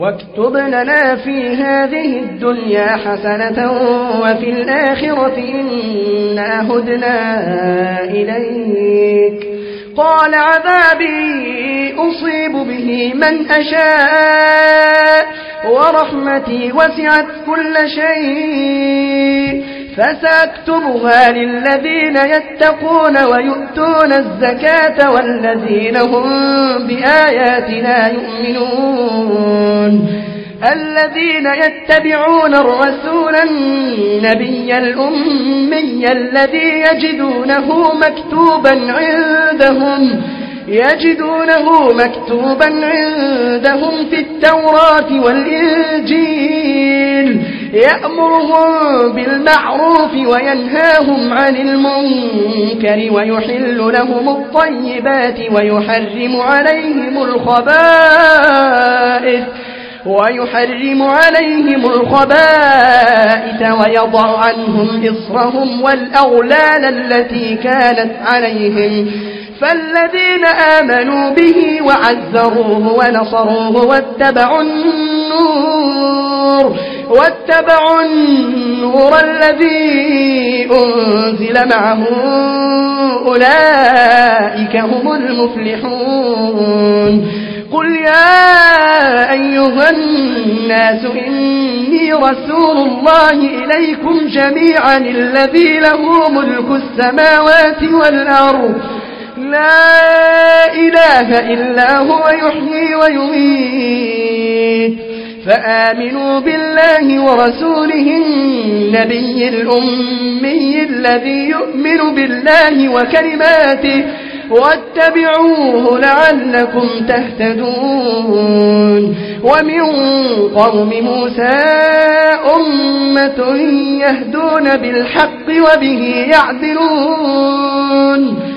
واكتب لنا في هذه الدنيا حسنة وفي الآخرة إنا هدنا إليك. قال عذابي أصيب به من أشاء ورحمتي وسعت كل شيء فسأكتبها للذين يتقون ويؤتون الزكاة والذين هم بآياتنا يؤمنون. الذين يتبعون الرسول النبي الأمي الذي يجدونه مكتوبا عندهم في التوراة والإنجيل يأمرهم بالمعروف وينهاهم عن المنكر ويحل لهم الطيبات ويحرم عليهم الخبائث ويضع عنهم إصرهم والأغلال التي كانت عليهم. فالذين آمنوا به وعزروه ونصروه واتبعوا النور الذي أنزل معه أولئك هم المفلحون. قل يا أيها الناس إني رسول الله إليكم جميعا الذي له ملك السماوات والأرض لا إله إلا هو يحيي ويميت. فآمنوا بالله ورسوله النبي الأمي الذي يؤمن بالله وكلماته واتبعوه لعلكم تهتدون. ومن قوم موسى أمة يهدون بالحق وبه يعدلون.